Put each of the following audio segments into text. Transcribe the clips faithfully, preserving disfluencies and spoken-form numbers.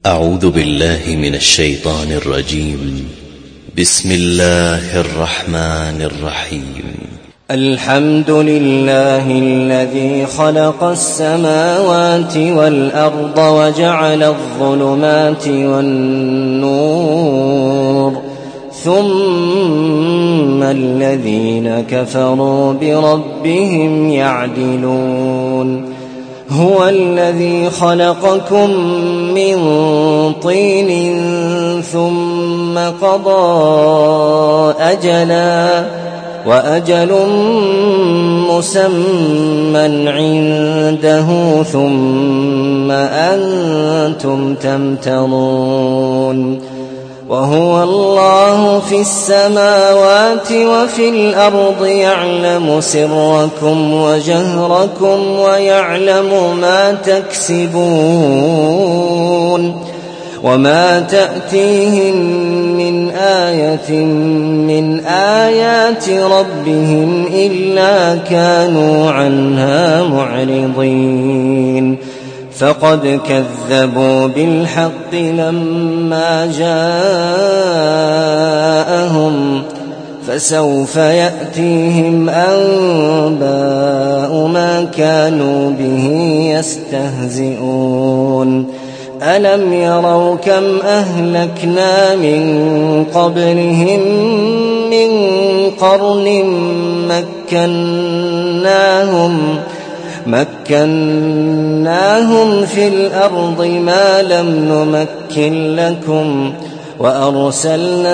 أعوذ بالله من الشيطان الرجيم. بسم الله الرحمن الرحيم. الحمد لله الذي خلق السماوات والأرض وجعل الظلمات والنور ثم الذين كفروا بربهم يعدلون. هو الذي خلقكم من طين ثم قضى أجلا وأجل مسمى عنده ثم أنتم تمترون. وهو الله في السماوات وفي الأرض يعلم سركم وجهركم ويعلم ما تكسبون. وما تأتيهم من آية من آيات ربهم إلا كانوا عنها معرضين. فقد كذبوا بالحق لما جاءهم فسوف يأتيهم أنباء ما كانوا به يستهزئون. ألم يروا كم أهلكنا من قبلهم من قرن مكناهم مكناهم في الأرض ما لم نمكن لكم وأرسلنا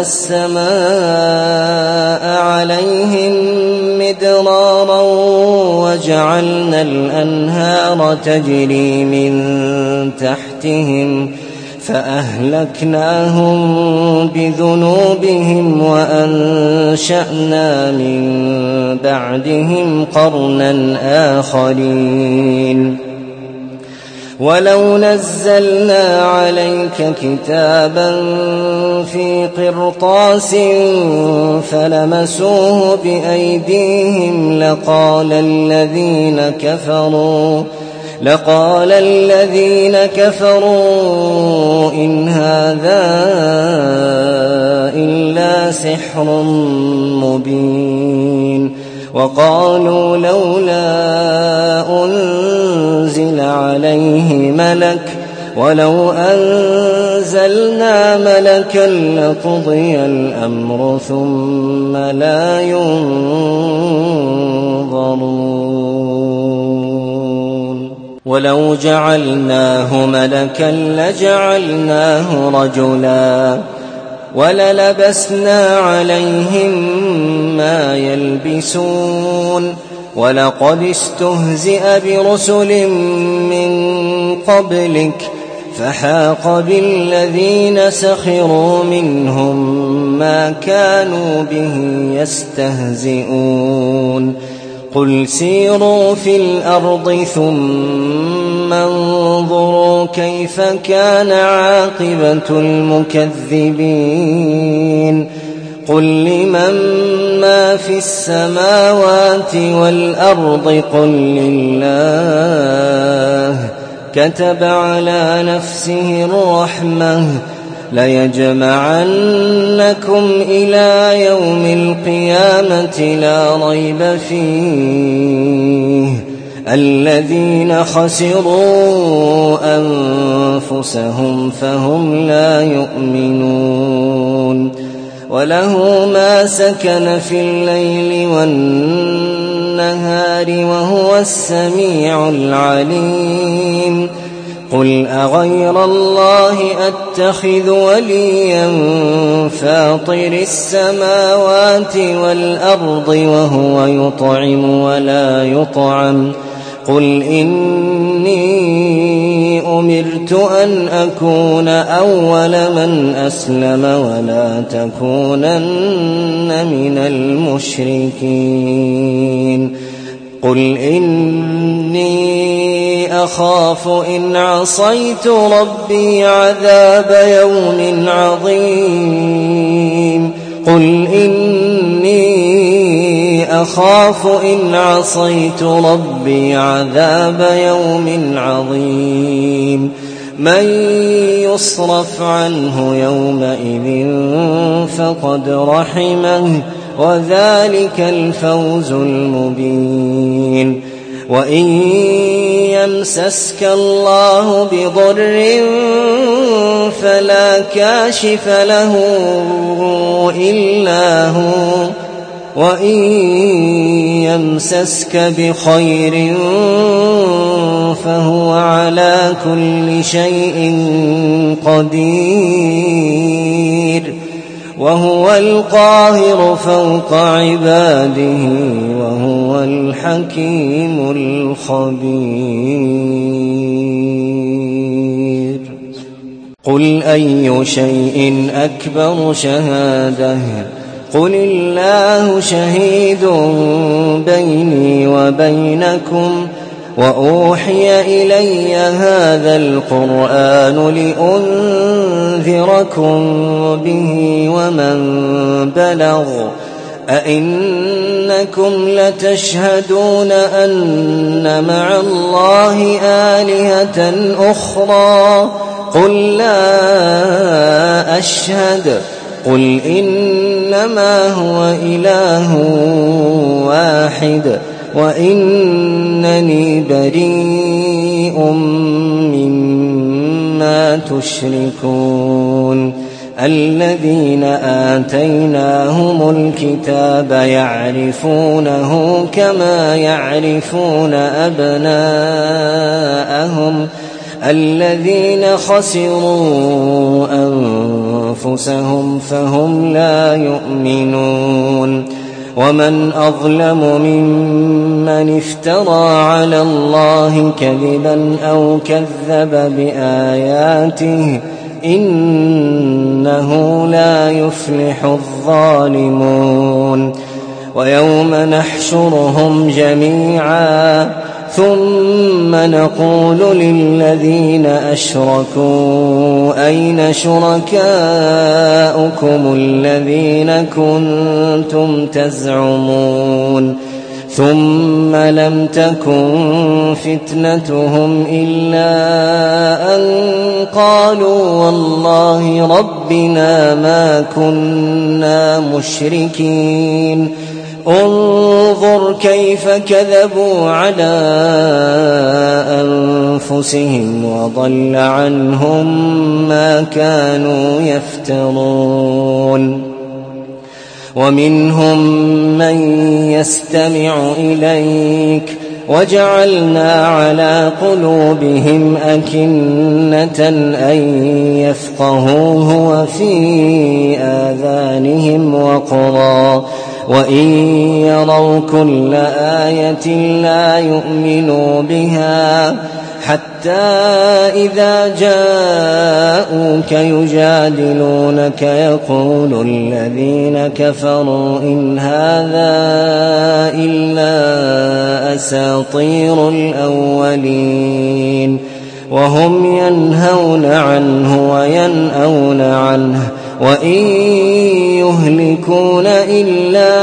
السماء عليهم مدرارا وجعلنا الأنهار تجري من تحتهم فأهلكناهم بذنوبهم وأنشأنا من بعدهم قرنا آخرين. ولو نزلنا عليك كتابا في قرطاس فلمسوه بأيديهم لقال الذين كفروا لقال الذين كفروا إن هذا إلا سحر مبين. وقالوا لولا أنزل عليه ملك ولو أنزلنا ملكا لقضي الأمر ثم لا ينظرون. ولو جعلناه ملكا لجعلناه رجلا وللبسنا عليهم ما يلبسون. ولقد استهزئ برسل من قبلك فحاق بالذين سخروا منهم ما كانوا به يستهزئون. قل سيروا في الأرض ثم انظروا كيف كان عاقبة المكذبين. قل لمن ما في السماوات والأرض قل لله كتب على نفسه الرحمة ليجمعنكم إلى يوم القيامة لا ريب فيه الذين خسروا أنفسهم فهم لا يؤمنون. وله ما سكن في الليل والنهار وهو السميع العليم. قل أغير الله أتخذ وليا فاطر السماوات والأرض وهو يطعم ولا يطعم. قل إني أمرت أن أكون أول من أسلم ولا تكونن من المشركين. قل إني أخاف إن عصيت ربي عذاب يوم عظيم. قل إني أخاف إن عصيت ربي عذاب يوم عظيم. من يصرف عنه يومئذ فقد رحمه وذلك الفوز المبين. وإن يمسسك الله بضر فلا كاشف له إلا هو وإن يمسسك بخير فهو على كل شيء قدير وهو القاهر فوق عباده وهو الحكيم الخبير. قل أي شيء أكبر شهادة قل الله شهيد بيني وبينكم وأوحي إلي هذا القرآن لأنذركم به ومن بلغ أئنكم لتشهدون أن مع الله آلهة أخرى قل لا أشهد قل إنما هو إله واحد وإنني بريء مما تشركون. الذين آتيناهم الكتاب يعرفونه كما يعرفون أبناءهم الذين خسروا أنفسهم فهم لا يؤمنون. ومن أظلم ممن افترى على الله كذبا أو كذب بآياته إنه لا يفلح الظالمون. ويوم نحشرهم جميعا ثم نقول للذين أشركوا أين شركاؤكم الذين كنتم تزعمون ثم لم تكن فتنتهم إلا أن قالوا والله ربنا ما كنا مشركين. انظر كيف كذبوا على أنفسهم وضل عنهم ما كانوا يفترون. ومنهم من يستمع إليك وجعلنا على قلوبهم أكنة أن يفقهوه وفي آذانهم وقرا وإن يروا كل آية لا يؤمنوا بها حتى إذا جاءوك يجادلونك يقول الذين كفروا إن هذا إلا أساطير الأولين وهم ينهون عنه وينأون عنه وإن يهلكون إلا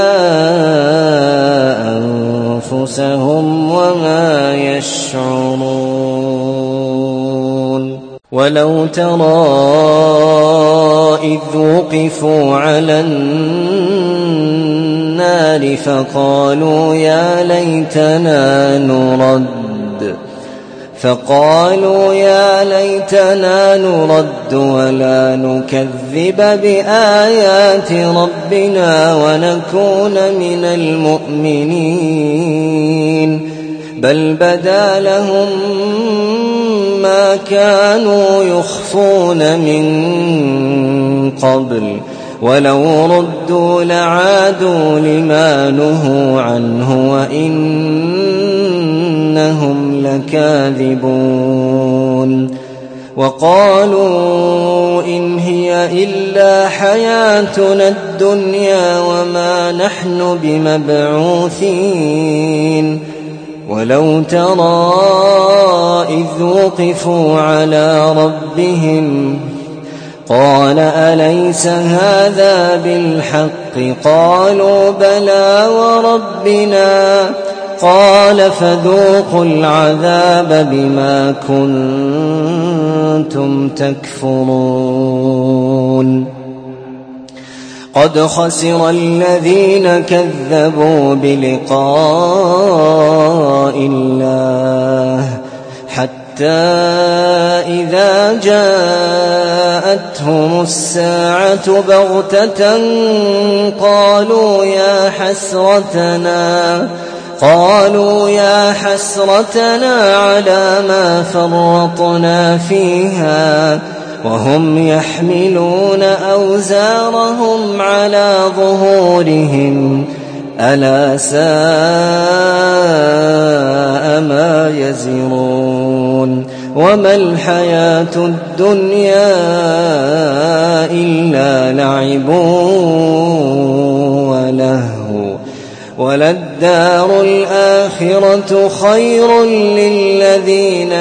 أنفسهم وما يشعرون. ولو ترى إذ وقفوا على النار فقالوا يا ليتنا نرد فقالوا يا ليتنا نرد ولا نكذب بآيات ربنا ونكون من المؤمنين بل بدا لهم ما كانوا يخفون من قبل ولو ردوا لعادوا لما نهوا عنه وإنهم لكاذبون. وقالوا إن هي إلا حياتنا الدنيا وما نحن بمبعوثين. ولو ترى إذ وقفوا على ربهم قال أليس هذا بالحق قالوا بلى وربنا قال فذوقوا العذاب بما كنتم تكفرون قد خسر الذين كذبوا بلقاء الله حتى إذا جاءتهم الساعة بغتة قالوا يا حسرتنا قالوا يا حسرتنا على ما فرطنا فيها وهم يحملون أوزارهم على ظهورهم ألا ساء ما يزرون وما الحياة الدنيا إلا لعب ولهو وللدار الآخرة خير للذين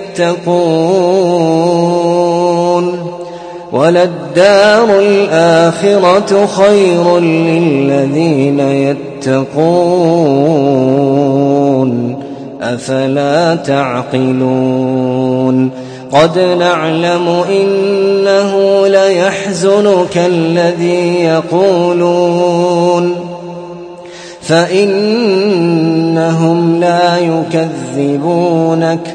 يتقون وللدار الآخرة خير للذين يتقون أفلا تعقلون قد نعلم إنه ليحزنك الذي يقولون فإنهم لا يكذبونك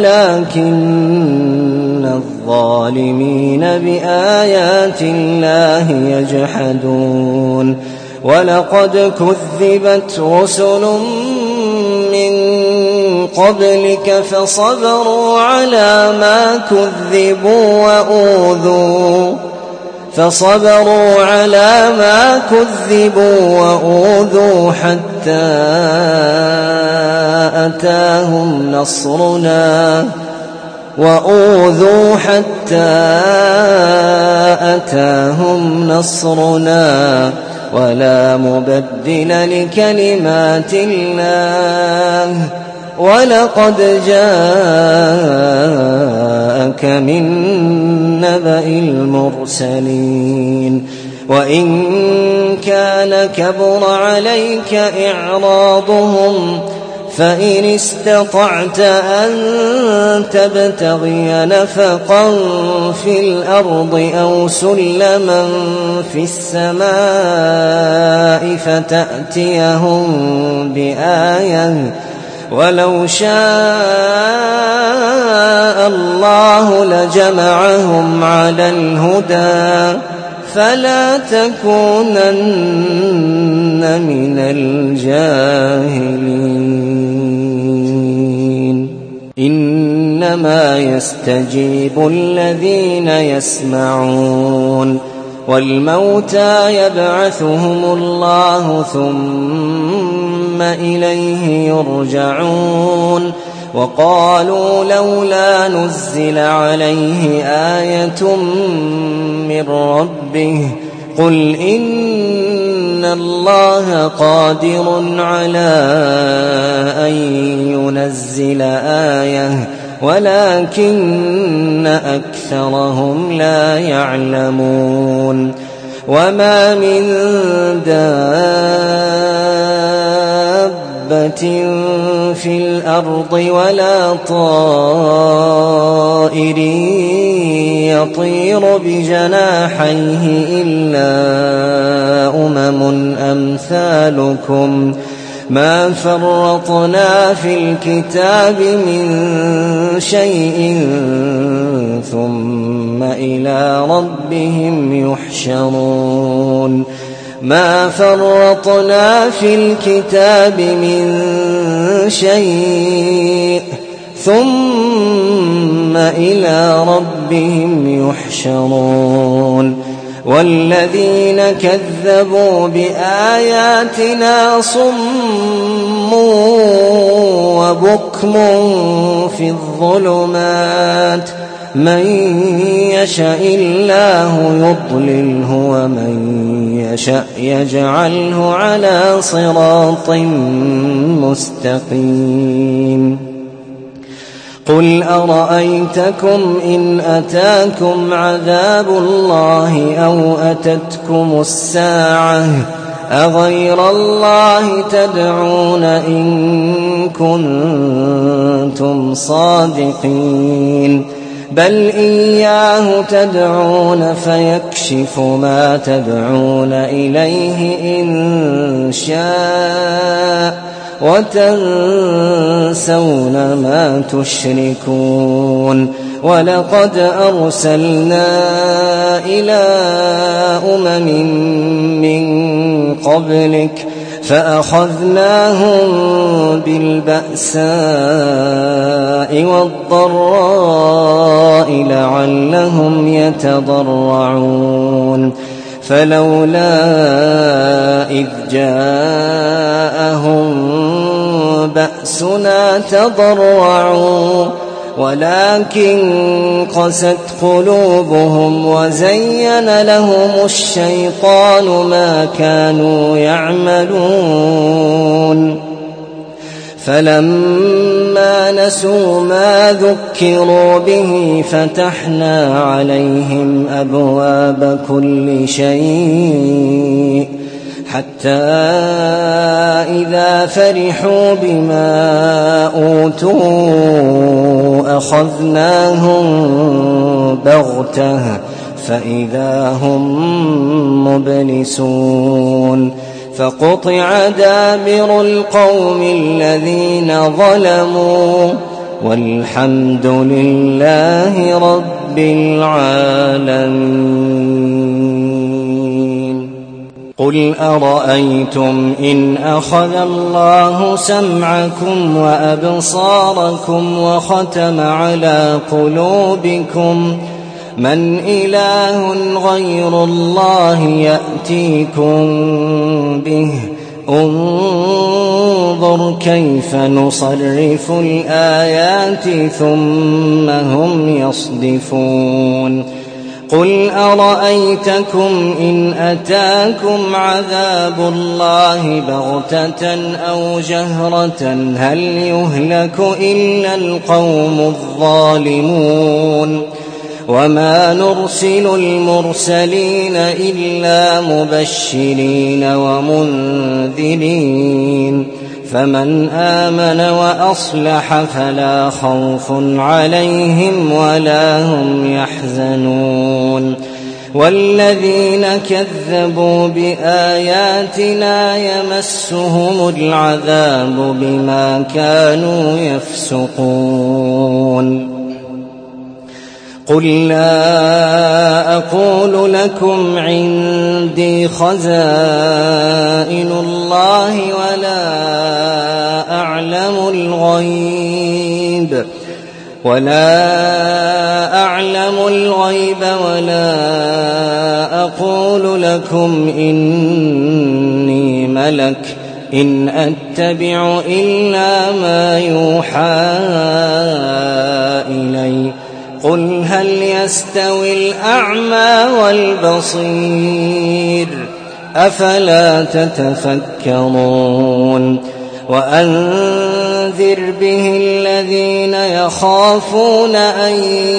ولكن الظالمين بآيات الله يجحدون ولقد كذبت رسل من قبلك فصبروا على ما كذبوا وأوذوا فصبروا على ما كذبوا وأوذوا حتى أتاهم نصرنا وأوذوا حتى أتاهم نصرنا ولا مبدل لكلمات الله ولقد جاءك من نبأ المرسلين وإن كان كبر عليك إعراضهم فإن استطعت أن تبتغي نفقا في الأرض أو سلما في السماء فتأتيهم بآية ولو شاء الله لجمعهم على الهدى فلا تكونن من الجاهلين إنما يستجيب الذين يسمعون والموتى يبعثهم الله ثم إليه يرجعون وقالوا لولا نزل عليه آية من ربه قل إن الله قادر على أن ينزل آية ولكن أكثرهم لا يعلمون وما من دابة في الأرض ولا طائر يطير بجناحيه إلا أمم أمثالكم ما فرطنا في الكتاب من شيء ثم إلى ربهم يحشرون ما فرطنا في الكتاب من شيء ثم إلى ربهم يحشرون والذين كذبوا بآياتنا صم وبكم في الظلمات من يشاء الله يضلله ومن يشاء يجعله على صراط مستقيم قل أرأيتكم إن أتاكم عذاب الله أو أتتكم الساعة أغير الله تدعون إن كنتم صادقين بل إياه تدعون فيكشف ما تدعون إليه إن شاء وتنسون ما تشركون ولقد أرسلنا إلى أمم من قبلك فأخذناهم بالبأساء والضراء لعلهم يتضرعون فلولا إذ جاءهم بأسنا تضرعوا ولكن قست قلوبهم وزين لهم الشيطان ما كانوا يعملون فلما نسوا ما ذكروا به فتحنا عليهم أبواب كل شيء حتى إذا فرحوا بما أوتوا أخذناهم بغتة فإذا هم مبلسون فقطع دابر القوم الذين ظلموا والحمد لله رب العالمين. قل أرأيتم إن أخذ الله سمعكم وأبصاركم وختم على قلوبكم من إله غير الله يأتيكم به انظر كيف نصرف الآيات ثم هم يصدفون. قل أرأيتكم إن أتاكم عذاب الله بغتة أو جهرة هل يهلك إلا القوم الظالمون وما نرسل المرسلين إلا مبشرين ومنذرين فمن آمن وأصلح فلا خوف عليهم ولا هم يحزنون والذين كذبوا بآياتنا يمسهم العذاب بما كانوا يفسقون. قل لا أقول لكم عندي خزائن الله ولا أعلم الغيب ولا أعلم الغيب ولا أقول لكم إني ملك إن أتبع إلا ما يوحى إلي قل هل يستوي الأعمى والبصير أفلا تتفكرون. وأنذر به الذين يخافون أن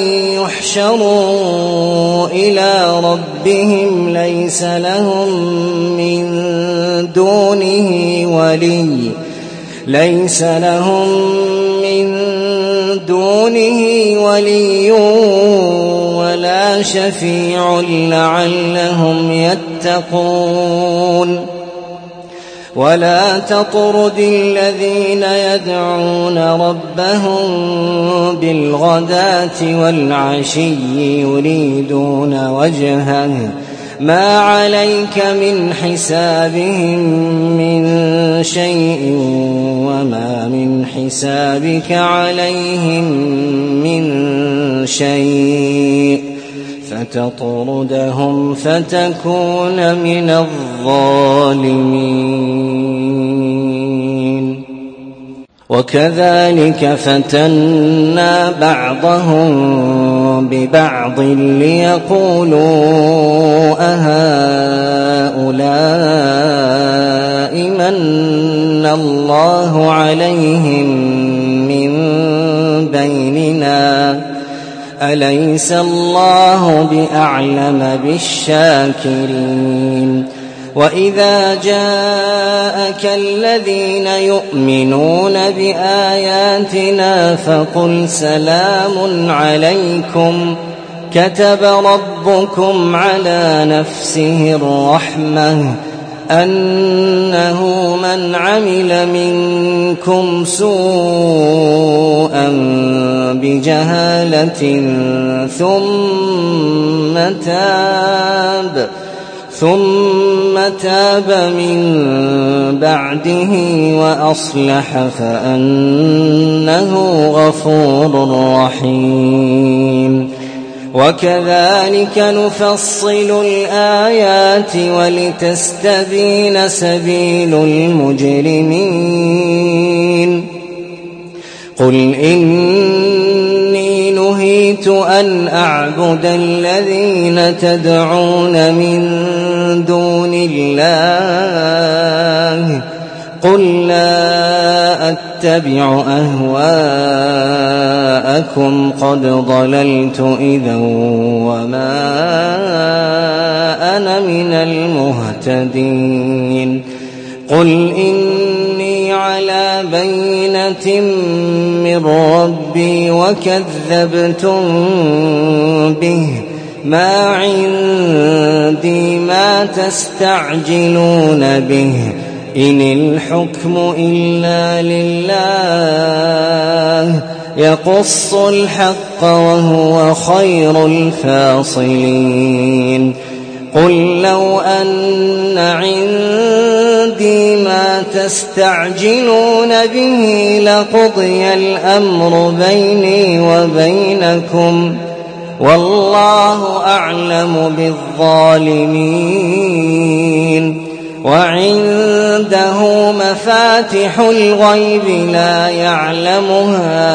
يحشروا إلى ربهم ليس لهم من دونه ولي ليس لهم من دونه ولي ولا شفيع لعلهم يتقون. ولا تطرد الذين يدعون ربهم بالغداة والعشي يريدون وجهه ما عليك من حسابهم من شيء وما من حسابك عليهم من شيء فتطردهم فتكون من الظالمين. وكذلك فتنا بعضهم ببعض ليقولوا أهؤلاء من الله عليهم من بيننا أليس الله بأعلم بالشاكرين. وإذا جاءك الذين يؤمنون بآياتنا فقل سلام عليكم كتب ربكم على نفسه الرحمة أنه من عمل منكم سوءا بجهالة ثم تاب ثم تاب من بعده وأصلح فأنه غفور رحيم وكذلك نفصل الآيات ولتستبين سبيل المجرمين قل إني نهيت أن أعبد الذين تدعون من دون الله قل لا أتبع أهواءكم قد ضللت إذا وما أنا من المهتدين قل إني على بينة من ربي وكذبتم به ما عندي ما تستعجلون به إن الحكم إلا لله يقص الحق وهو خير الفاصلين قل لو أن عندي ما تستعجلون به لقضي الأمر بيني وبينكم والله أعلم بالظالمين وعنده مفاتح الغيب لا يعلمها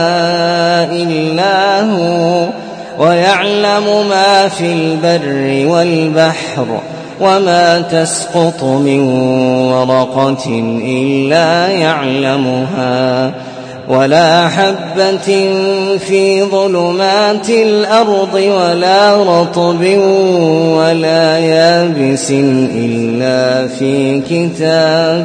إلا هو ويعلم ما في البر والبحر وما تسقط من ورقة إلا يعلمها ولا حبة في ظلمات الأرض ولا رطب ولا يابس إلا في كتاب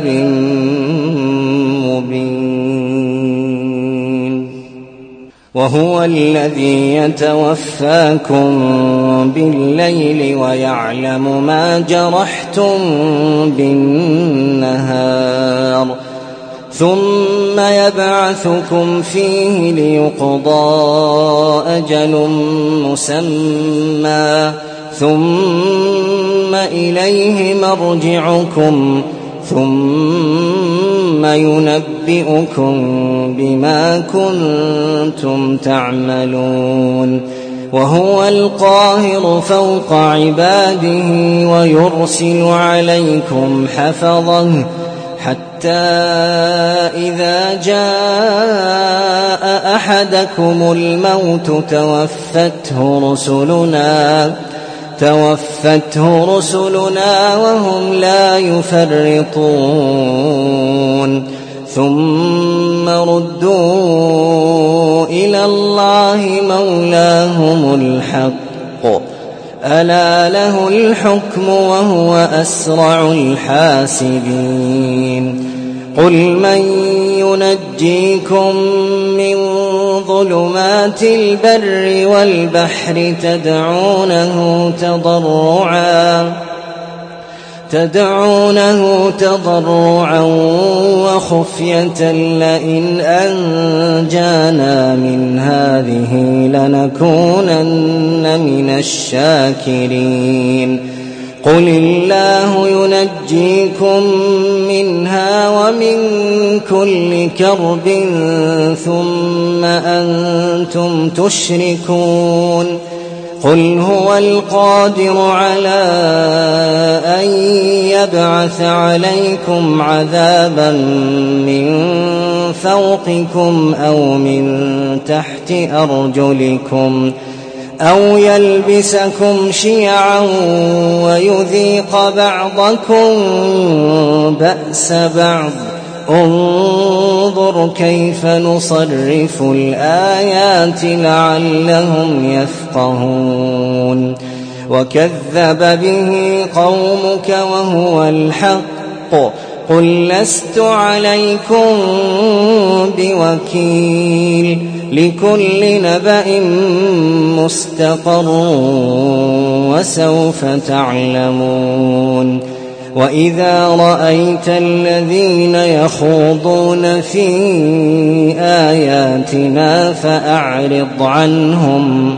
مبين وهو الذي يتوفاكم بالليل ويعلم ما جرحتم بالنهار ثم يبعثكم فيه ليقضى أجل مسمى ثم إليه مرجعكم ثم ينبئكم بما كنتم تعملون وهو القاهر فوق عباده ويرسل عليكم حفظه حتى إذا جاء أحدكم الموت توفته رسلنا توفته رسلنا وهم لا يفرطون ثم ردوا إلى الله مولاهم الحق ألا له الحكم وهو أسرع الحاسبين قل من ينجيكم من ظلمات البر والبحر تدعونه تضرعا تدعونه تضرعا وخفية لئن أنجانا من هذه لنكونن من الشاكرين قل الله ينجيكم منها ومن كل كرب ثم أنتم تشركون قل هو القادر على أن يبعث عليكم عذابا من فوقكم أو من تحت أرجلكم أو يلبسكم شيعا ويذيق بعضكم بأس بعض انظر كيف نصرف الآيات لعلهم يفقهون وكذب به قومك وهو الحق قل لست عليكم بوكيل لكل نبأ مستقر وسوف تعلمون وإذا رأيت الذين يخوضون في آياتنا فأعرض عنهم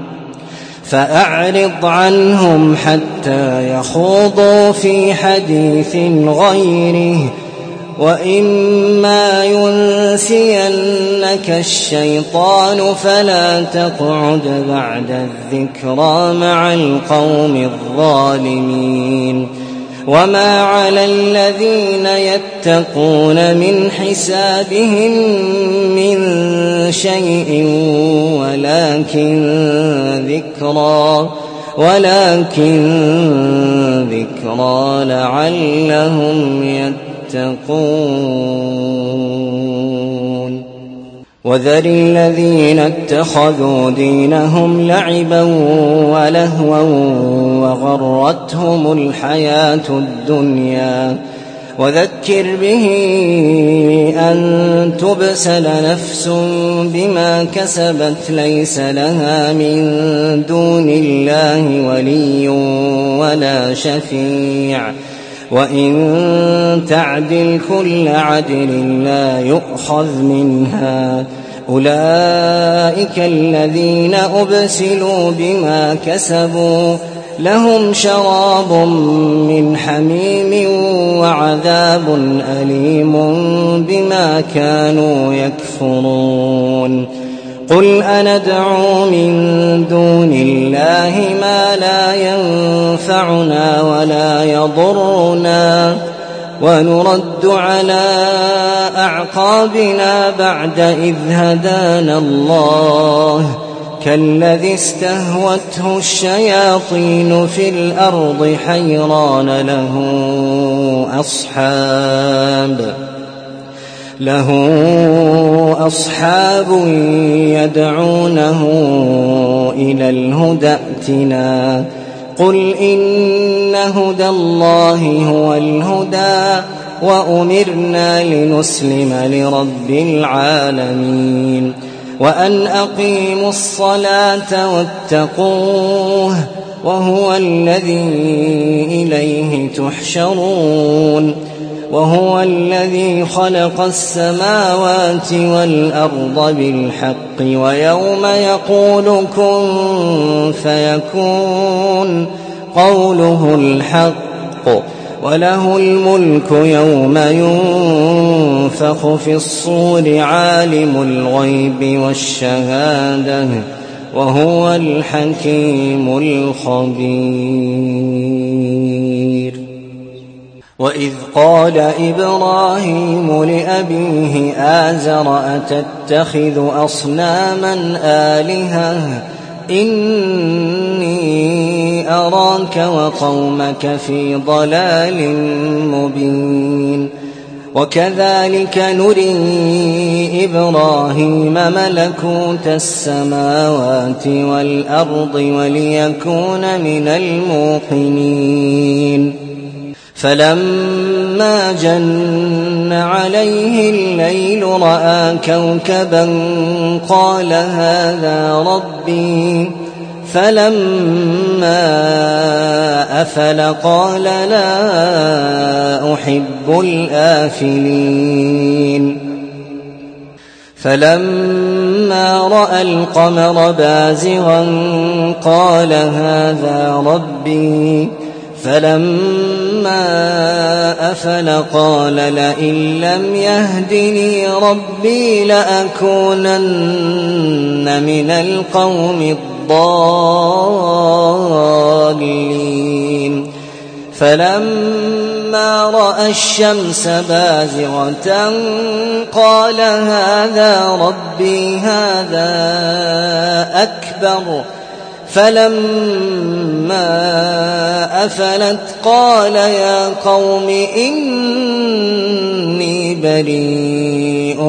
فأعرض عنهم حتى يخوضوا في حديث غيره وإما ينسينك الشيطان فلا تقعد بعد الذكرى مع القوم الظالمين وما على الذين يتقون من حسابهم من شيء ولكن ذكرى ولكن ذكرى لعلهم يتقون وذر الذين اتخذوا دينهم لعبا ولهوا وغرتهم الحياة الدنيا وذكر به أن تبسل نفس بما كسبت ليس لها من دون الله ولي ولا شفيع وإن تعدل كل عدل لا يؤخذ منها أولئك الذين أبسلوا بما كسبوا لهم شراب من حميم وعذاب أليم بما كانوا يكفرون قل أندعو من دون الله ما لا ينفعنا ولا يضرنا ونرد على أعقابنا بعد إذ هدانا الله كالذي استهوته الشياطين في الأرض حيران له أصحاب له أصحاب يدعونه إلى الهدى ائتنا قل إن هدى الله هو الهدى وأمرنا لنسلم لرب العالمين وأن أقيموا الصلاة واتقوه وهو الذي إليه تحشرون وهو الذي خلق السماوات والأرض بالحق ويوم يقول كن فيكون قوله الحق وله الملك يوم ينفخ في الصور عالم الغيب والشهادة وهو الحكيم الخبير وإذ قال إبراهيم لأبيه آزر أتتخذ أصناما آلهة إني أراك وقومك في ضلال مبين وكذلك نري إبراهيم ملكوت السماوات والأرض وليكون من الموقنين فلما جن عليه الليل رأى كوكبا قال هذا ربي فلما أفل قال لا أحب الآفلين فلما رأى القمر بازغا قال هذا ربي فلما أفل قال لئن لم يهدني ربي لأكونن من القوم الضالين فلما رأى الشمس بازغة قال هذا ربي هذا أكبر فلما أفلت قال يا قوم إني بريء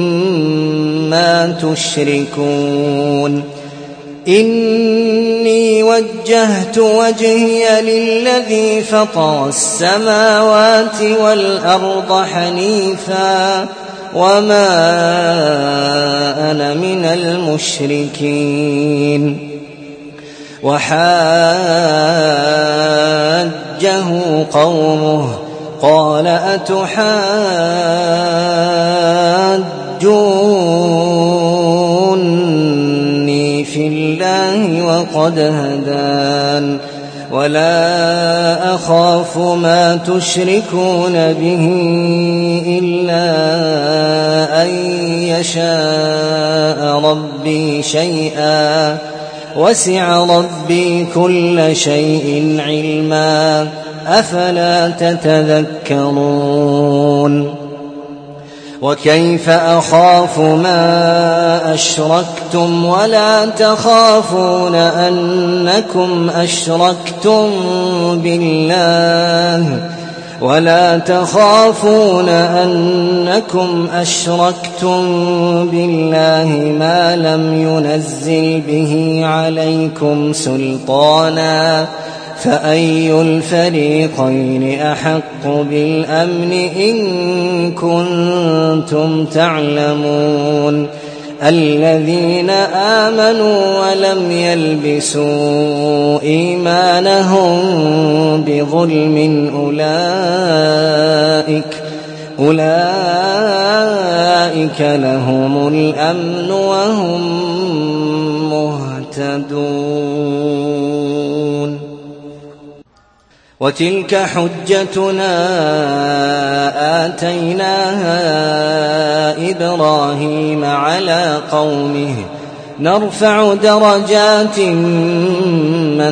مما تشركون إني وجهت وجهي للذي فطر السماوات والأرض حنيفا وما أنا من المشركين. وحاجه قومه قال أتحاجوني في الله وقد هدان ولا أخاف ما تشركون به إلا أن يشاء ربي شيئا وسع ربي كل شيء علما أفلا تتذكرون. وكيف أخاف ما أشركتم ولا تخافون أنكم أشركتم بالله ولا تخافون أنكم أشركتم بالله ما لم ينزل به عليكم سلطانا فأي الفريقين أحق بالأمن إن كنتم تعلمون. الذين آمنوا ولم يلبسوا إيمانهم بظلم أولئك أولئك لهم الأمن وهم مهتدون. وتلك حجتنا آتيناها إبراهيم على قومه نرفع درجات من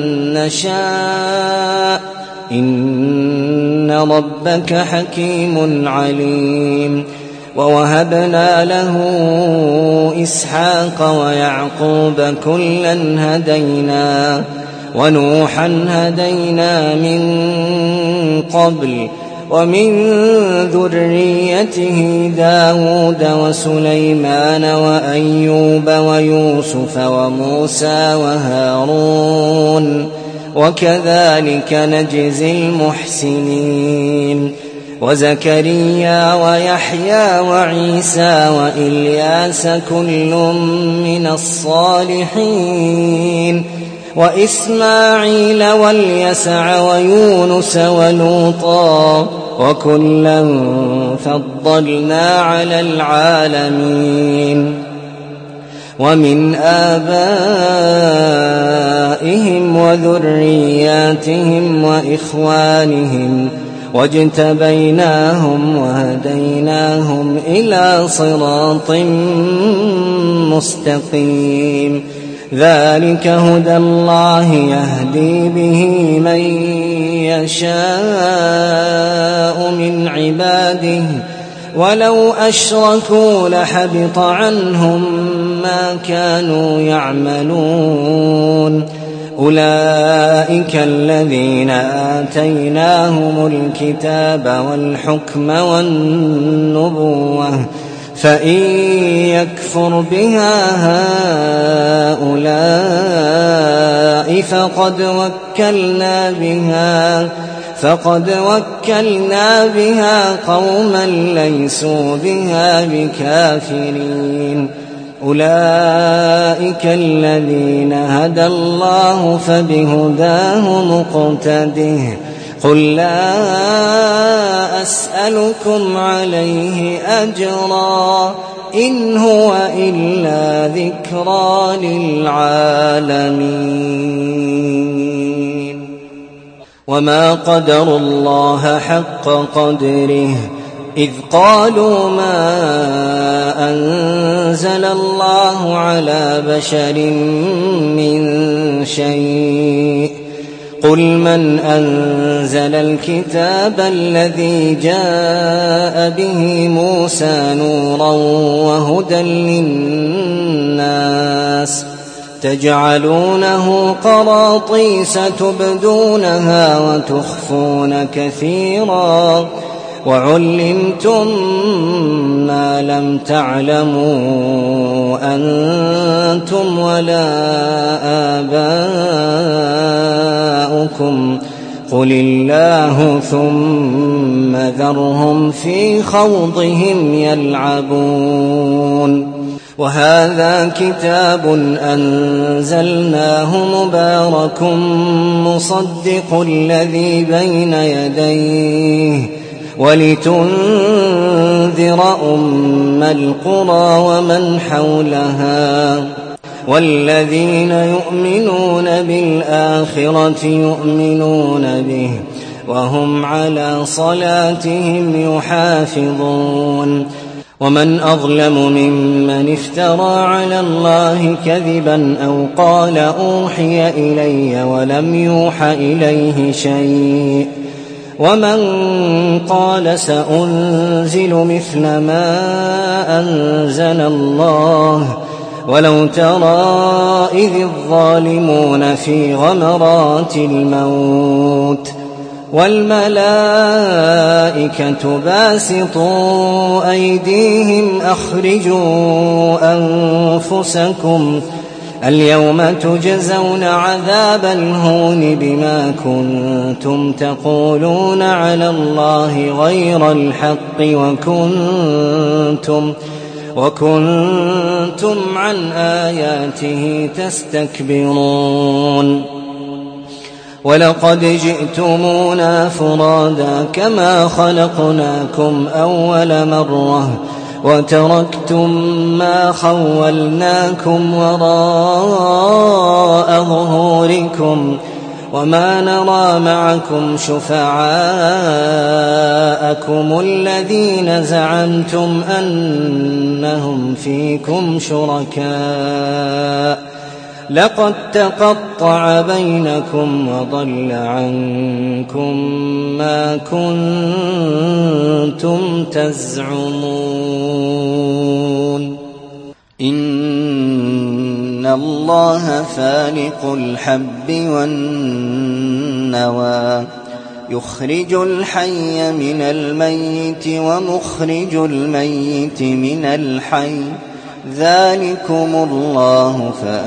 نشاء إن ربك حكيم عليم. ووهبنا له إسحاق ويعقوب كلا هدينا ونوحا هدينا من قبل ومن ذريته داود وسليمان وأيوب ويوسف وموسى وهارون وكذلك نجزي المحسنين. وزكريا ويحيى وعيسى وإلياس كل من الصالحين وإسماعيل واليسع ويونس ولوطا وكلا فضلنا على العالمين. ومن آبائهم وذرياتهم وإخوانهم واجتبيناهم وهديناهم إلى صراط مستقيم. ذلك هدى الله يهدي به من يشاء من عباده ولو أشركوا لحبط عنهم ما كانوا يعملون. أولئك الذين آتيناهم الكتاب والحكم والنبوة فإن يكفر بها هؤلاء فقد وكلنا بها فقد وكلنا بها قوما ليسوا بها بكافرين. أولئك الذين هدى الله فبهداه مقتده. قل لا أسألكم عليه أجرا إن هو إلا ذكرى للعالمين. وما قدروا الله حق قدره إذ قالوا ما أنزل الله على بشر من شيء قل من أنزل الكتاب الذي جاء به موسى نورا وهدى للناس تجعلونه قراطيس تبدونها وتخفون كثيرا وعلمتم ما لم تعلموا أنتم ولا آباؤكم قل الله ثم ذرهم في خوضهم يلعبون وهذا كتاب أنزلناه مبارك مصدق الذي بين يديه ولتنذر أم القرى ومن حولها والذين يؤمنون بالآخرة يؤمنون به وهم على صلاتهم يحافظون ومن أظلم ممن افترى على الله كذبا أو قال أوحي إلي ولم يوح إليه شيء ومن قال سأنزل مثل ما أنزل الله ولو ترى إذ الظالمون في غمرات الموت والملائكة باسطوا أيديهم أخرجوا أنفسكم اليوم تجزون عذاب الهون بما كنتم تقولون على الله غير الحق وكنتم وكنتم عن آياته تستكبرون ولقد جئتمونا فرادا كما خلقناكم أول مرة وتركتم ما خولناكم وراء ظهوركم وما نرى معكم شفعاءكم الذين زعمتم أنهم فيكم شركاء لقد تقطع بينكم وضل عنكم ما كنتم تزعمون إن الله فالق الحب والنوى يخرج الحي من الميت ومخرج الميت من الحي ذلكم الله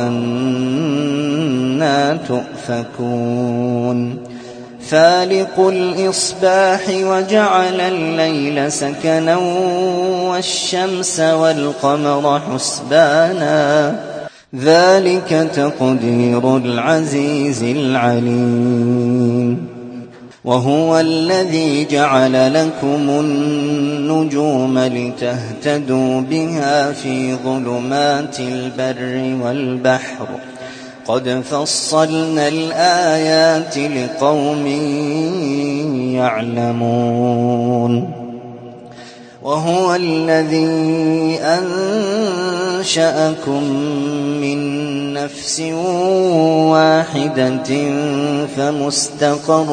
فأنى تؤفكون فالق الإصباح وجعل الليل سكنا والشمس والقمر حسبانا ذلك تقدير العزيز العليم وهو الذي جعل لكم النجوم لتهتدوا بها في ظلمات البر والبحر قد فصلنا الآيات لقوم يعلمون وهو الذي أنشأكم من نفس واحدة فمستقر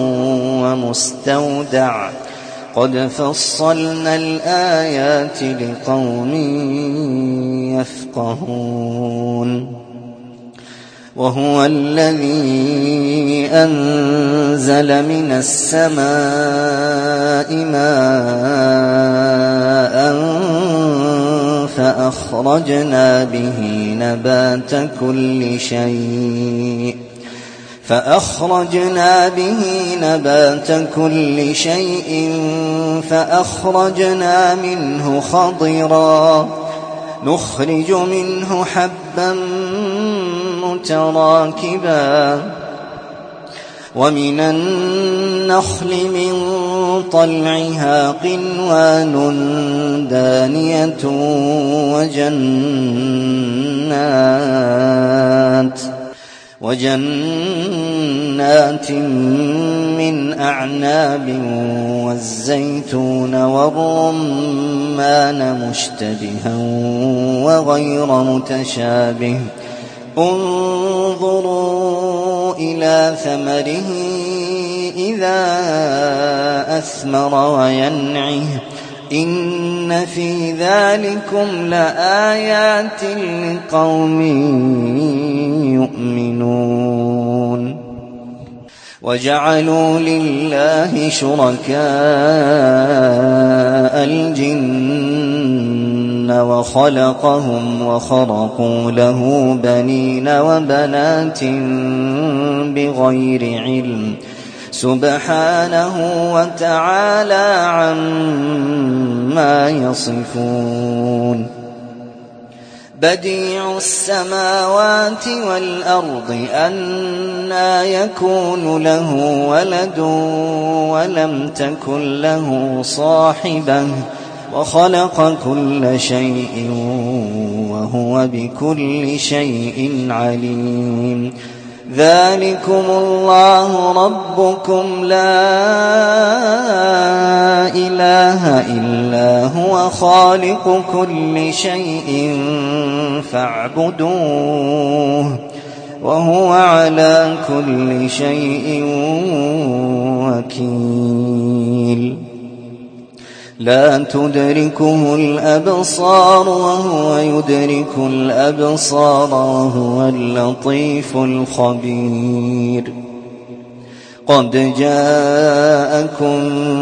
ومستودع قد فصلنا الآيات لقوم يفقهون وهو الذي أنزل من السماء ماء فأخرجنا به نبات كل شيء فأخرجنا به نبات كل شيء فأخرجنا منه خضرا نخرج منه حبا متراكبا ومن النخل من طلعها قنوان دانية وجنات وجنات من أعناب والزيتون والرمان مشتبها وغير متشابه انظروا إلى ثمره إذا أثمر وينعه إن في ذلكم لآيات لقوم يؤمنون وجعلوا لله شركاء الجن وخلقهم وخرقوا له بنين وبنات بغير علم سبحانه وتعالى عما يصفون بديع السماوات والأرض أنى يكون له ولد ولم تكن له صاحبة وخلق كل شيء وهو بكل شيء عليم ذلكم الله ربكم لا إله إلا هو خالق كل شيء فاعبدوه وهو على كل شيء وكيل لا تدركه الأبصار وهو يدرك الأبصار وهو اللطيف الخبير قد جاءكم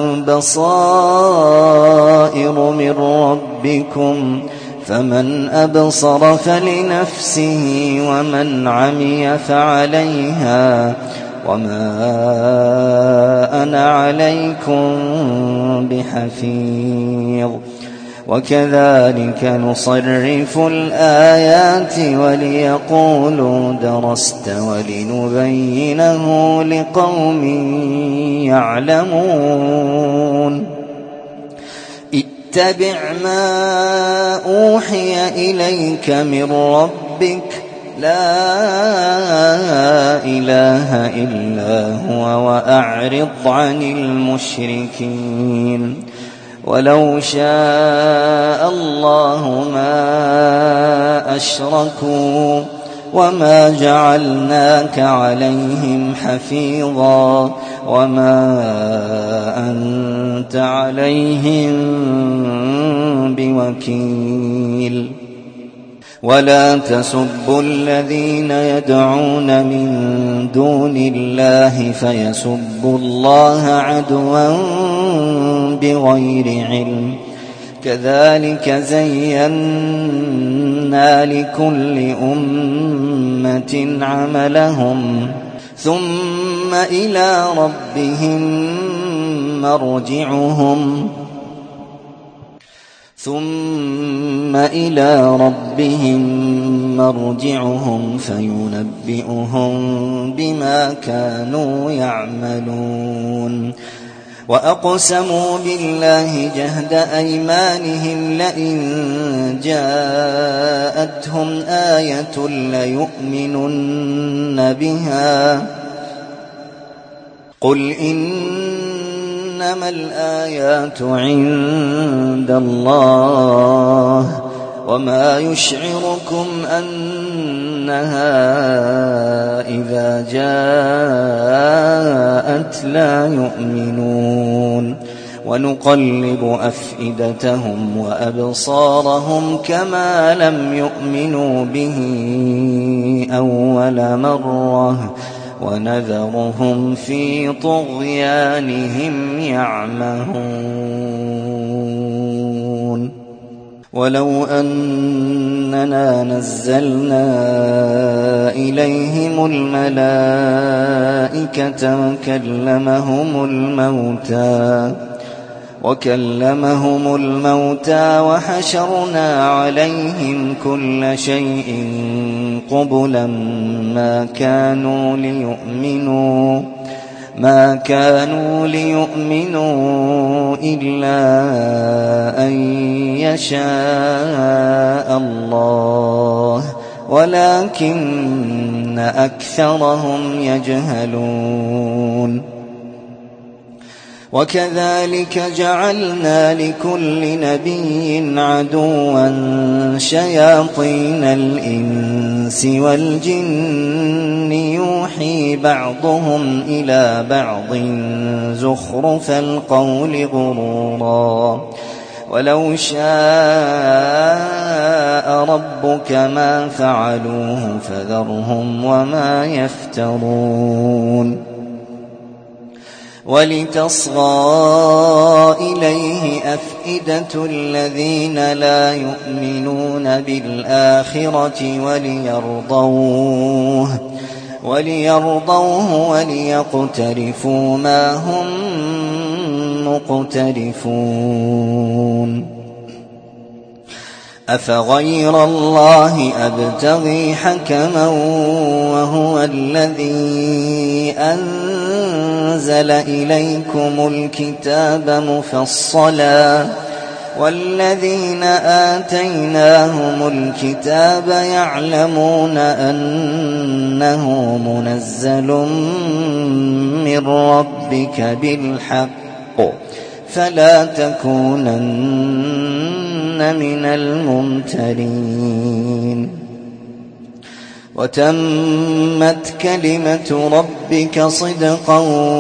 بصائر من ربكم فمن أبصر فلنفسه ومن عمي فعليها وما أنا عليكم بحفيظ وكذلك نصرف الآيات وليقولوا درست ولنبينه لقوم يعلمون اتبع ما أوحي إليك من ربك لا إله إلا هو وأعرض عن المشركين ولو شاء الله ما أشركوا وما جعلناك عليهم حفيظا وما أنت عليهم بوكيل ولا تسبوا الذين يدعون من دون الله فيسبوا الله عدوا بغير علم كذلك زينا لكل أمة عملهم ثم إلى ربهم مرجعهم ثم إلى ربهم مرجعهم فينبئهم بما كانوا يعملون وأقسموا بالله جهد أيمانهم لئن جاءتهم آية ليؤمنن بها قل إنما الآيات عند الله وما يشعركم أنها إذا جاءت لا يؤمنون ونقلب أفئدتهم وأبصارهم كما لم يؤمنوا به أول مرة ونذرهم في طغيانهم يعمهون ولو أننا نزلنا إليهم الملائكة وكلمهم الموتى وكلمهم الموتى وحشرنا عليهم كل شيء قبلا ما كانوا ليؤمنوا ما كانوا ليؤمنوا إلا أن يشاء الله ولكن أكثرهم يجهلون وكذلك جعلنا لكل نبي عدوا شياطين الإنس والجن يوحي بعضهم إلى بعض زخرف القول غرورا ولو شاء ربك ما فعلوه فذرهم وما يفترون ولتصغى إليه أفئدة الذين لا يؤمنون بالآخرة وليرضوه وليرضوه وليقترفوا ما هم مقترفون أفغير الله أبتغي حكما وهو الذي أنزل إليكم الكتاب مفصلا والذين آتيناهم الكتاب يعلمون أنه منزل من ربك بالحق فلا تكونن من الممترين وتمت كلمة ربك صدقا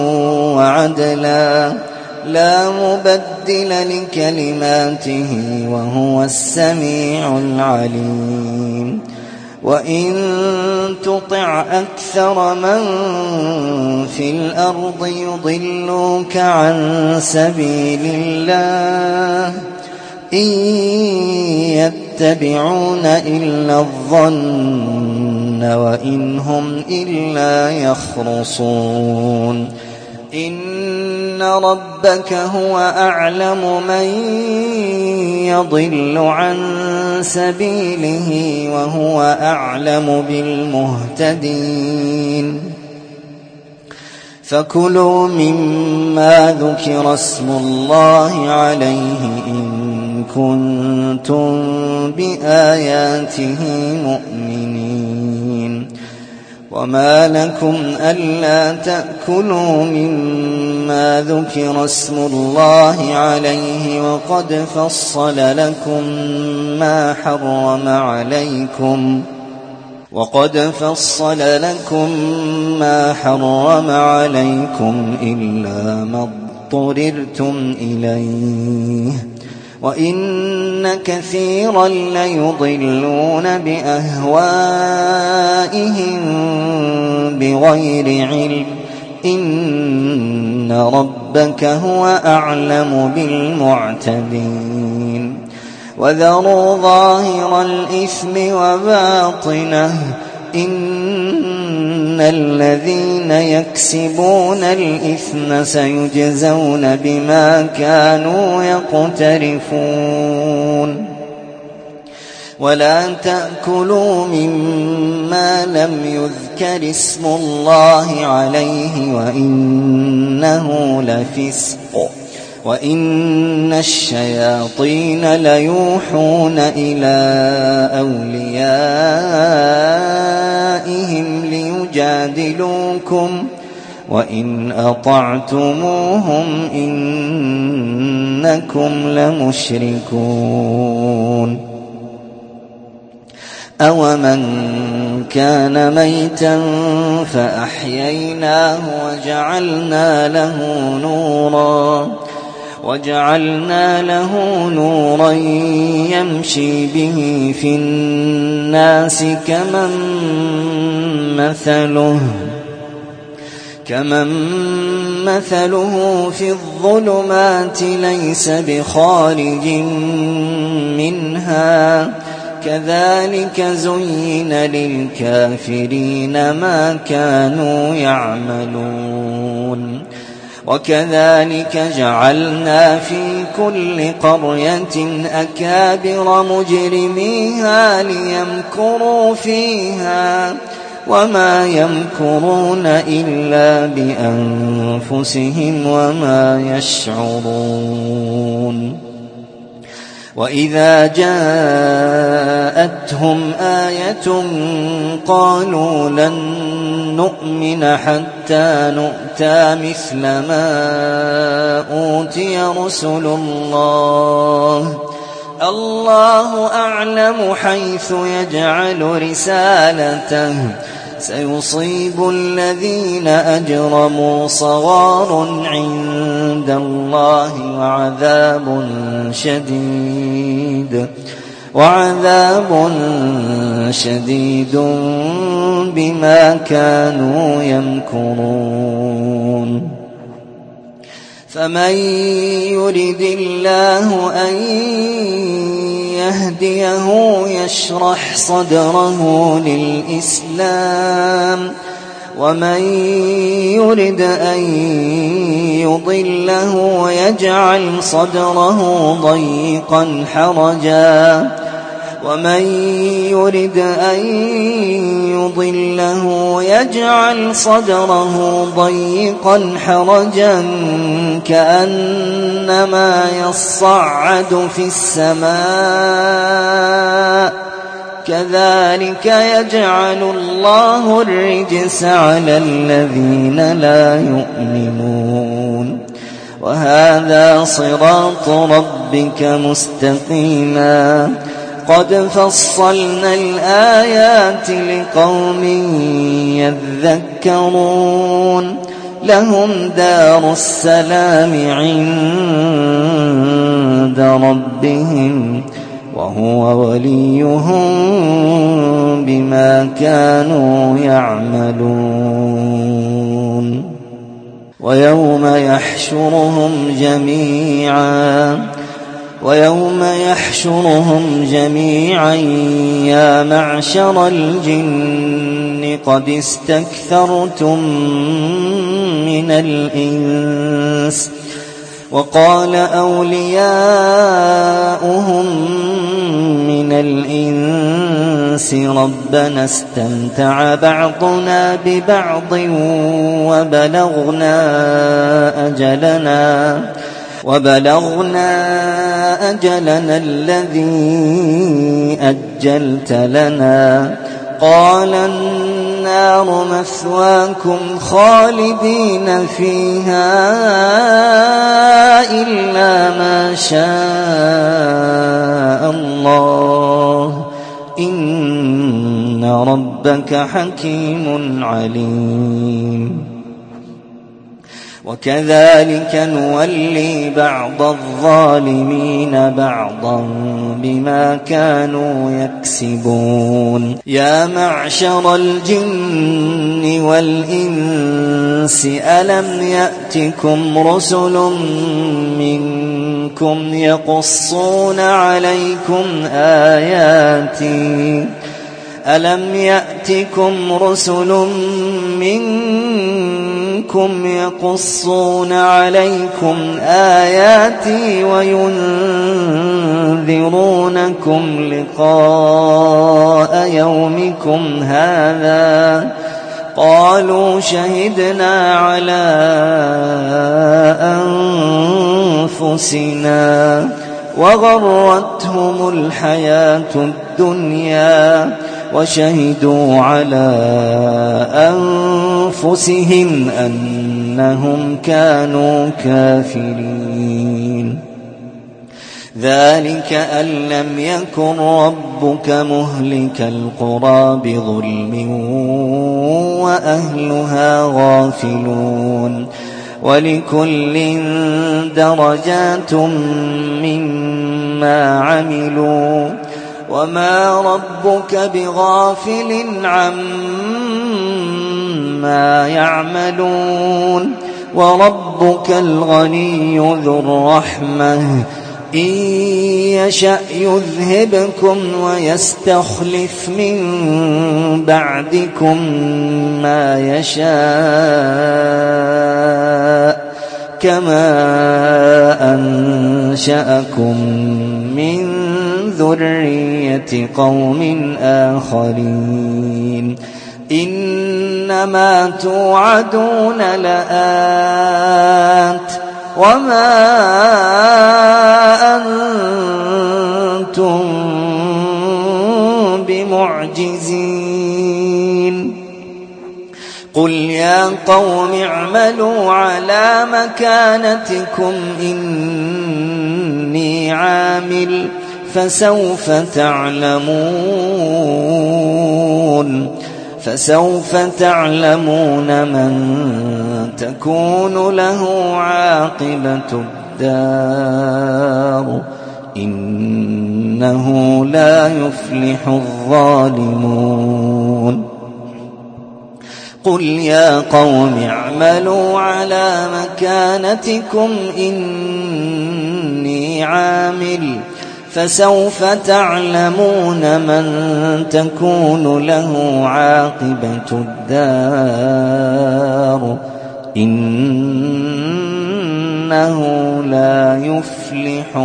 وعدلا لا مبدل لكلماته وهو السميع العليم وإن تطع أكثر من في الأرض يضلوك عن سبيل الله إن يتبعون إلا الظن وإن هم إلا يخرصون إن ربك هو أعلم من يضل عن سبيله وهو أعلم بالمهتدين فكلوا مما ذكر اسم الله عليه إن كنتم بآياته مؤمنين وما لكم ألا تأكلوا مما ذكر اسم الله عليه وقد فصل لكم ما حرم عليكم وقد فصل لكم ما حرم عليكم إلا ما اضطررتم إليه وإن كثيرا ليضلون بأهوائهم بغير علم إن ربك هو أعلم بالمعتدين وذروا ظاهر الإثم وباطنه إن الذين يكسبون الإثم سيجزون بما كانوا يقترفون ولا تأكلوا مما لم يذكر اسم الله عليه وإنه لفسق وإن الشياطين ليوحون إلى أوليائهم ليجادلوكم وإن أطعتموهم إنكم لمشركون أومن كان ميتا فأحييناه وجعلنا له نورا وجعلنا له نورا يمشي به في الناس كمن مثله كمن مثله في الظلمات ليس بخارج منها كذلك زين للكافرين ما كانوا يعملون وكذلك جعلنا في كل قرية أكابر مجرميها ليمكروا فيها وما يمكرون إلا بأنفسهم وما يشعرون وإذا جاءتهم آية قالوا لن نؤمن حتى نؤتى مثل ما أوتي رسل الله الله أعلم حيث يجعل رسالته سيصيب الذين أجرموا صغار عند الله وعذاب شديد وعذاب شديد بما كانوا يمكرون فمن يرد الله أن يهديه يشرح صدره للإسلام ومن يرد أن يضله يجعل صدره ضيقا حرجا ومن يرد أن يضله يجعل صدره ضيقا حرجا كأنما يصعد في السماء كذلك يجعل الله الرجس على الذين لا يؤمنون وهذا صراط ربك مستقيما قد فصلنا الآيات لقوم يذكرون لهم دار السلام عند ربهم وهو وليهم بما كانوا يعملون ويوم يحشرهم جميعا ويوم يحشرهم جميعا يا معشر الجن قد استكثرتم من الإنس وقال أولياؤهم من الإنس ربنا استمتع بعضنا ببعض وبلغنا أجلنا وبلغنا أجلنا الذي أجلت لنا قال النار مثواكم خالدين فيها إلا ما شاء الله إن ربك حكيم عليم وكذلك نولي بعض الظالمين بعضا بما كانوا يكسبون يا معشر الجن والإنس ألم يأتكم رسل منكم يقصون عليكم آياتي ألم يأتكم رسل منكم يقصون عليكم آياتي وينذرونكم لقاء يومكم هذا قالوا شهدنا على أنفسنا وغرتهم الحياة الدنيا وشهدوا على أنفسهم أنهم كانوا كافرين ذلك أن لم يكن ربك مهلك القرى بظلم وأهلها غافلون ولكل درجات مما عملوا وما ربك بغافل عما يعملون وربك الغني ذو الرحمة إن يشأ يذهبكم ويستخلف من بعدكم ما يشاء كما أنشأكم من ذرية قوم آخرين إنما توعدون لآت وما أنتم بمعجزين قل يا قوم اعملوا على مكانتكم إني عامل فسوف تعلمون فسوف تعلمون من تكون له عاقبة الدار إنه لا يفلح الظالمون قل يا قوم اعملوا على مكانتكم إني عامل فسوف تعلمون من تكون له عاقبة الدار إنه لا يفلح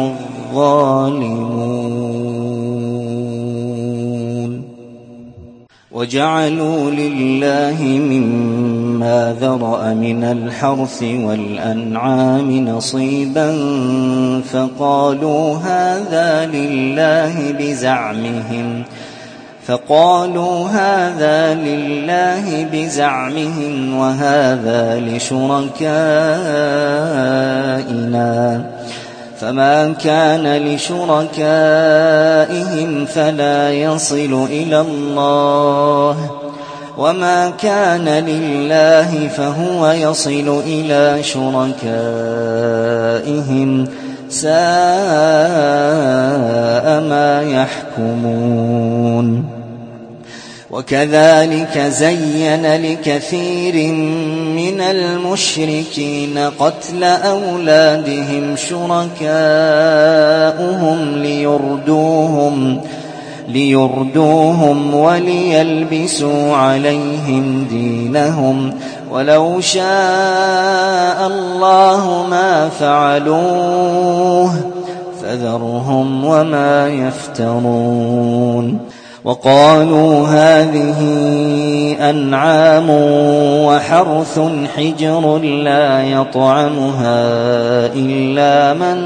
الظالمون. وجعلوا لله مما ذرأ من الحرث والأنعام نصيبا فقالوا هذا لله بزعمهم فقالوا هذا لله بزعمهم وهذا لشركائنا فما كان لشركائهم فلا يصل إلى الله وما كان لله فهو يصل إلى شركائهم ساء ما يحكمون. وكذلك زين لكثير من المشركين قتل أولادهم شركاؤهم ليردوهم ليردوهم وليلبسوا عليهم دينهم ولو شاء الله ما فعلوه فذرهم وما يفترون. وقالوا هذه أنعام وحرث حجر لا يطعمها إلا من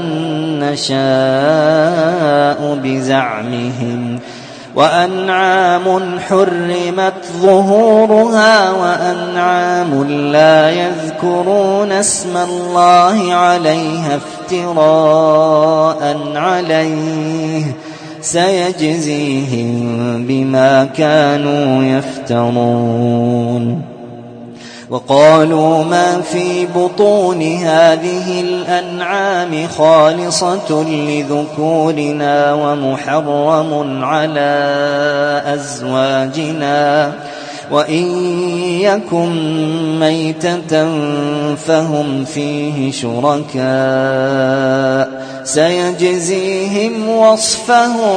نشاء بزعمهم وأنعام حرمت ظهورها وأنعام لا يذكرون اسم الله عليها افتراء عليه سيجزيهم بما كانوا يفترون. وقالوا ما في بطون هذه الأنعام خالصة لذكورنا ومحرم على أزواجنا وإن يكن ميتة فهم فيه شركاء سيجزيهم وصفهم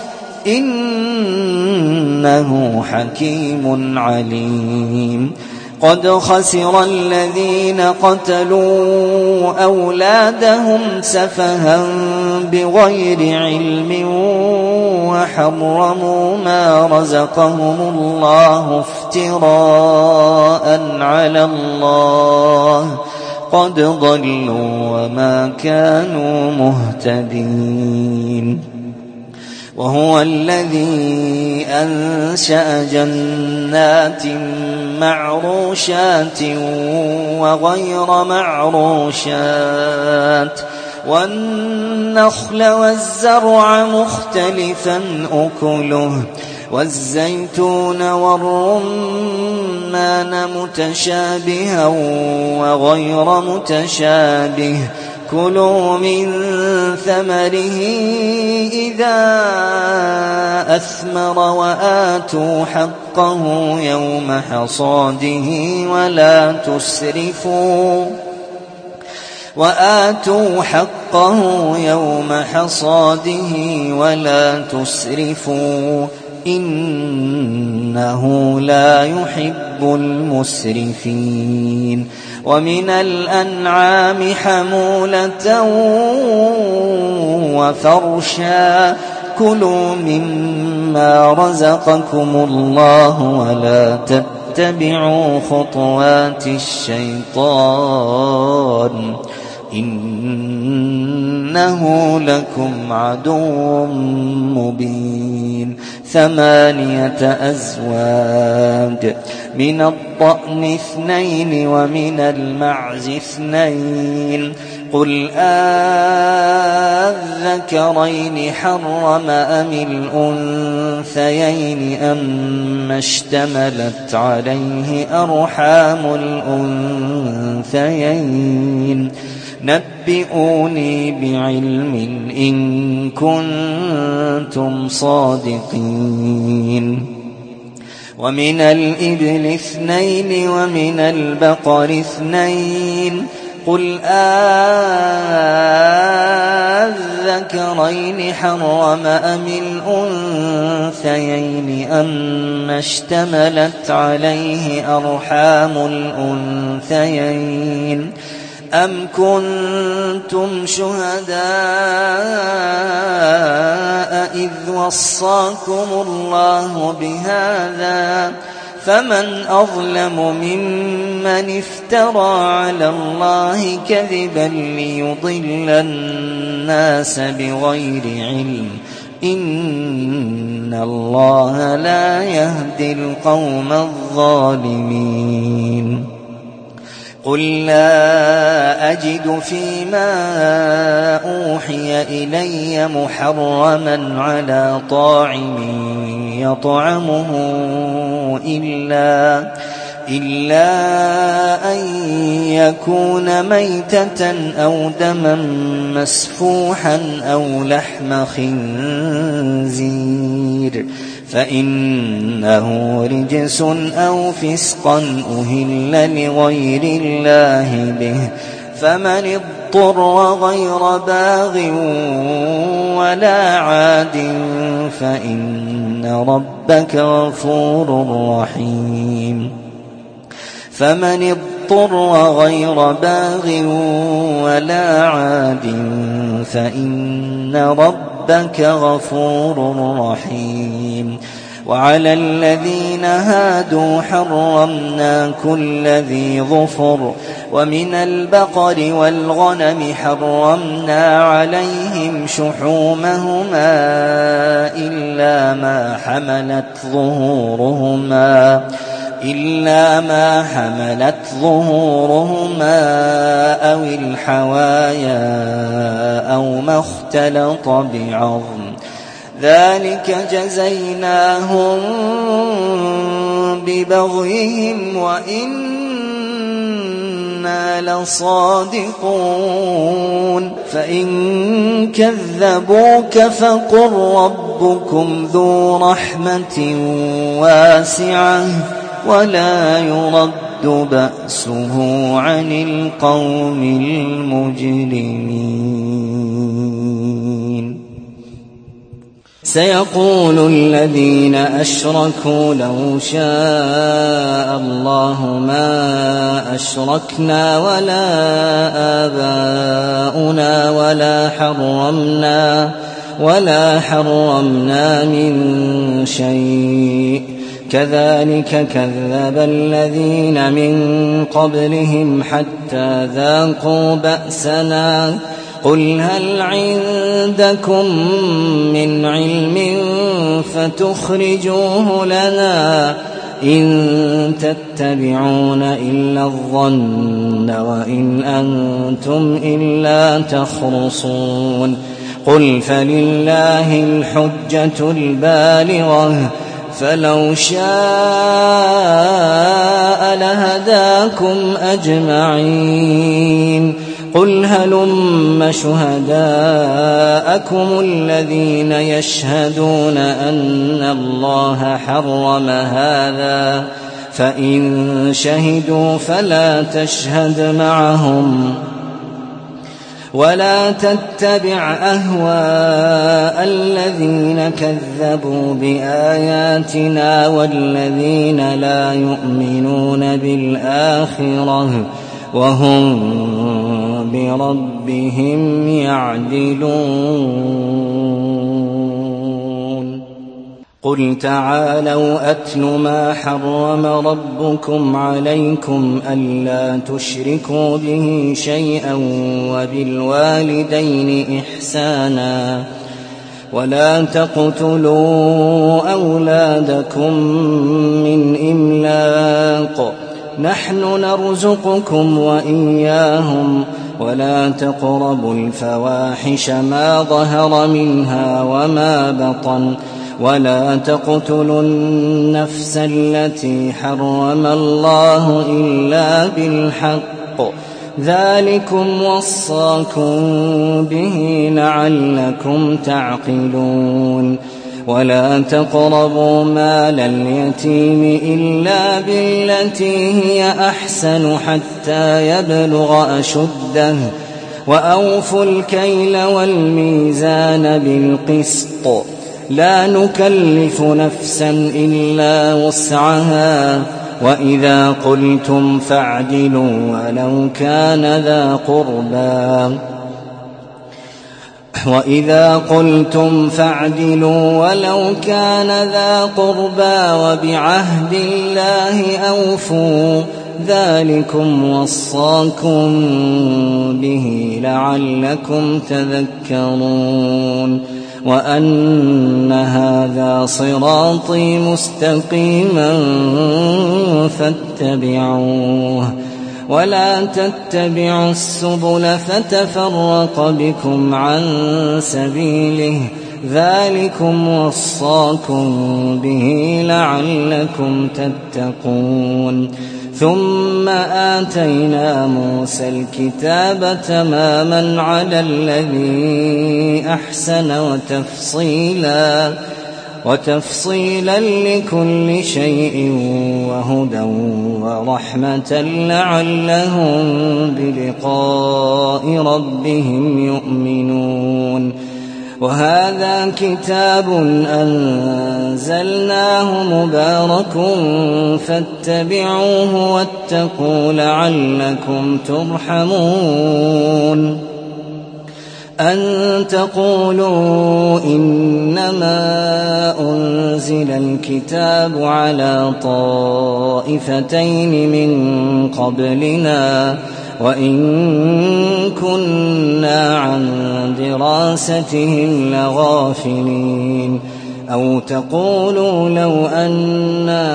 إنه حكيم عليم. قد خسر الذين قتلوا أولادهم سفها بغير علم وحرموا ما رزقهم الله افتراء على الله قد ضلوا وما كانوا مهتدين. وهو الذي أنشأ جنات معروشات وغير معروشات والنخل والزرع مختلفا أكله والزيتون والرمان متشابها وغير متشابه كلوا من ثمره إذا أثمر وآتوا حقه يوم حصاده ولا تسرفوا وآتوا حقه يوم حصاده ولا تسرفوا إنه لا يحب المسرفين. ومن الأنعام حمولة وفرشا كلوا مما رزقكم الله ولا تتبعوا خطوات الشيطان إنه لكم عدو مبين. ثمانية أزواج من الضأن اثنين ومن المعز اثنين قل أذكرين حرم أم الأنثيين أما اشتملت عليه أرحام الأنثيين نبئوني بعلم إن كنتم صادقين. ومن الإبل اثنين ومن البقر اثنين قل أذكرين حرم أم الأنثيين أما اشتملت عليه أرحام الأنثيين أم كنتم شهداء إذ وصاكم الله بهذا فمن أظلم ممن افترى على الله كذبا ليضل الناس بغير علم إن الله لا يهدي القوم الظالمين قل لا أجد فيما أوحي إلي محرما على طاعم يطعمه إلا, إلا أن يكون ميتة أو دما مسفوحا أو لحم خنزير فإنه رجس أو فسقا أهل لغير الله به فمن اضطر غير باغ ولا عاد فإن ربك غفور رحيم فمن اضطر غير باغ ولا عاد فإن ربك غفور رحيم وعلى الذين هادوا حرمنا كل ذي ظفر ومن البقر والغنم حرمنا عليهم شحومهما إلا ما حملت ظهورهما إلا ما حملت ظهورهما أو الحوايا أو ما اختلط بعظم ذلك جزيناهم ببغيهم وإنا لصادقون فإن كذبوك فقل ربكم ذو رحمة واسعة ولا يرد بأسه عن القوم المجرمين سيقول الذين أشركوا لو شاء الله ما أشركنا ولا آباؤنا ولا حرمنا ولا حرمنا من شيء كذلك كذب الذين من قبلهم حتى ذاقوا بأسنا قل هل عندكم من علم فتخرجوه لنا إن تتبعون إلا الظن وإن أنتم إلا تخرصون قل فلله الحجة البالغة فلو شاء لهداكم أجمعين قل هلم شهداءكم الذين يشهدون أن الله حرم هذا فإن شهدوا فلا تشهد معهم ولا تتبع أهواء الذين كذبوا بآياتنا والذين لا يؤمنون بالآخرة وهم بربهم يعدلون قل تعالوا أتل ما حرم ربكم عليكم ألا تشركوا به شيئا وبالوالدين إحسانا ولا تقتلوا أولادكم من إملاق نحن نرزقكم وإياهم ولا تقربوا الفواحش ما ظهر منها وما بطن ولا تقتلوا النفس التي حرم الله إلا بالحق ذلكم وصاكم به لعلكم تعقلون ولا تقربوا مال اليتيم إلا بالتي هي أحسن حتى يبلغ أشده وأوفوا الكيل والميزان بالقسط لا نكلف نفسا إلا وسعها وإذا قلتم فاعدلوا ولو كان ذا قربى وإذا قلتم فاعدلوا ولو كان ذا قربى وبعهد الله أوفوا ذلكم وصاكم به لعلكم تذكرون وأن هذا صراطي مستقيما فاتبعوه ولا تتبعوا السبل فتفرق بكم عن سبيله ذلكم وصاكم به لعلكم تتقون ثم آتينا موسى الكتاب تماما على الذي أحسن وتفصيلا وتفصيلا لكل شيء وهدى ورحمة لعلهم بلقاء ربهم يؤمنون وهذا كتاب أنزلناه مبارك فاتبعوه واتقوا لعلكم ترحمون أن تقولوا إنما أنزل الكتاب على طائفتين من قبلنا وإن كنا عن دراستهم لغافلين أو تقولوا لو أنا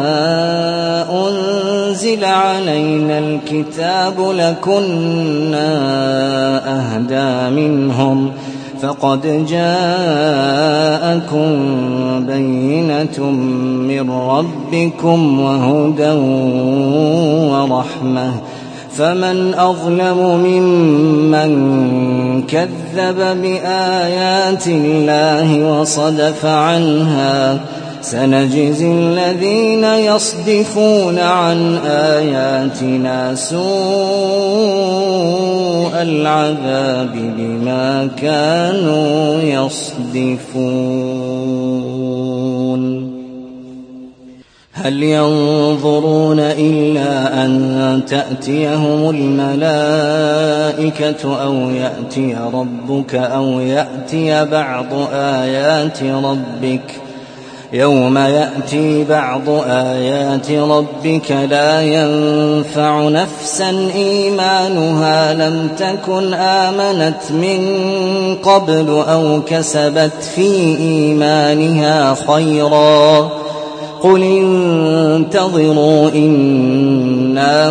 أنزل علينا الكتاب لكنا أهدى منهم فقد جاءكم بينة من ربكم وهدى ورحمة فمن أظلم ممن كذب بآيات الله وصدف عنها سنجزي الذين يصدفون عن آياتنا سوء العذاب بما كانوا يصدفون هل ينظرون إلا أن تأتيهم الملائكة أو يأتي ربك أو يأتي بعض آيات ربك يوم يأتي بعض آيات ربك لا ينفع نفسا إيمانها لم تكن آمنت من قبل أو كسبت في إيمانها خيرا قل انتظروا إنا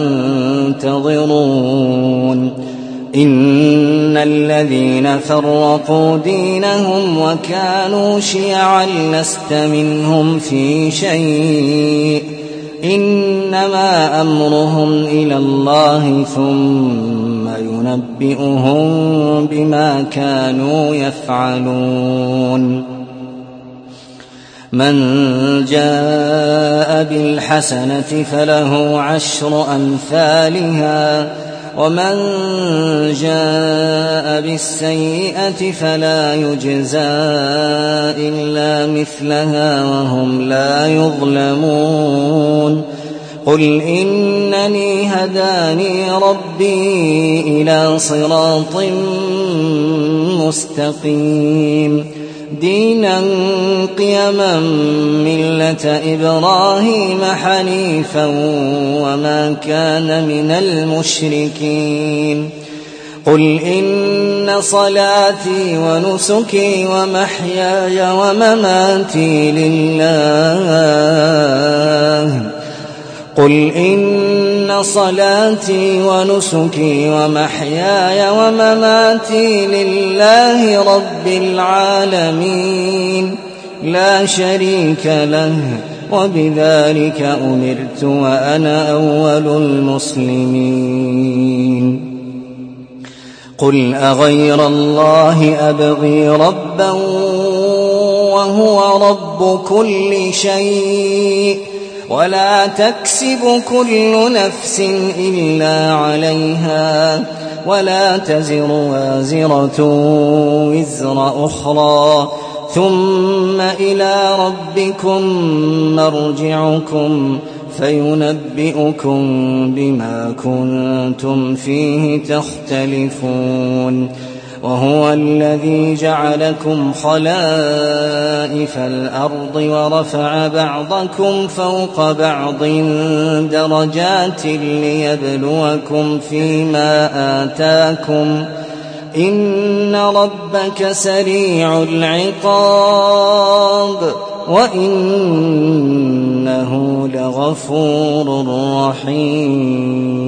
منتظرون إن الذين فرقوا دينهم وكانوا شيعا لست منهم في شيء إنما أمرهم إلى الله ثم ينبئهم بما كانوا يفعلون من جاء بالحسنة فله عشر أمثالها ومن جاء بالسيئة فلا يجزى إلا مثلها وهم لا يظلمون قل إنني هداني ربي إلى صراط مستقيم دينا قيما ملة إبراهيم حنيفا وما كان من المشركين قل إن صلاتي ونسكي ومحياي ومماتي لله قل إن صلاتي ونسكي ومحياي ومماتي لله رب العالمين لا شريك له وبذلك أمرت وأنا أول المسلمين قل أغير الله أبغي ربا وهو رب كل شيء ولا تكسب كل نفس إلا عليها ولا تزر وازرة وزر أخرى ثم إلى ربكم مرجعكم فينبئكم بما كنتم فيه تختلفون وهو الذي جعلكم خلائف الأرض ورفع بعضكم فوق بعض درجات ليبلوكم فيما آتاكم إن ربك سريع العقاب وإنه لغفور رحيم.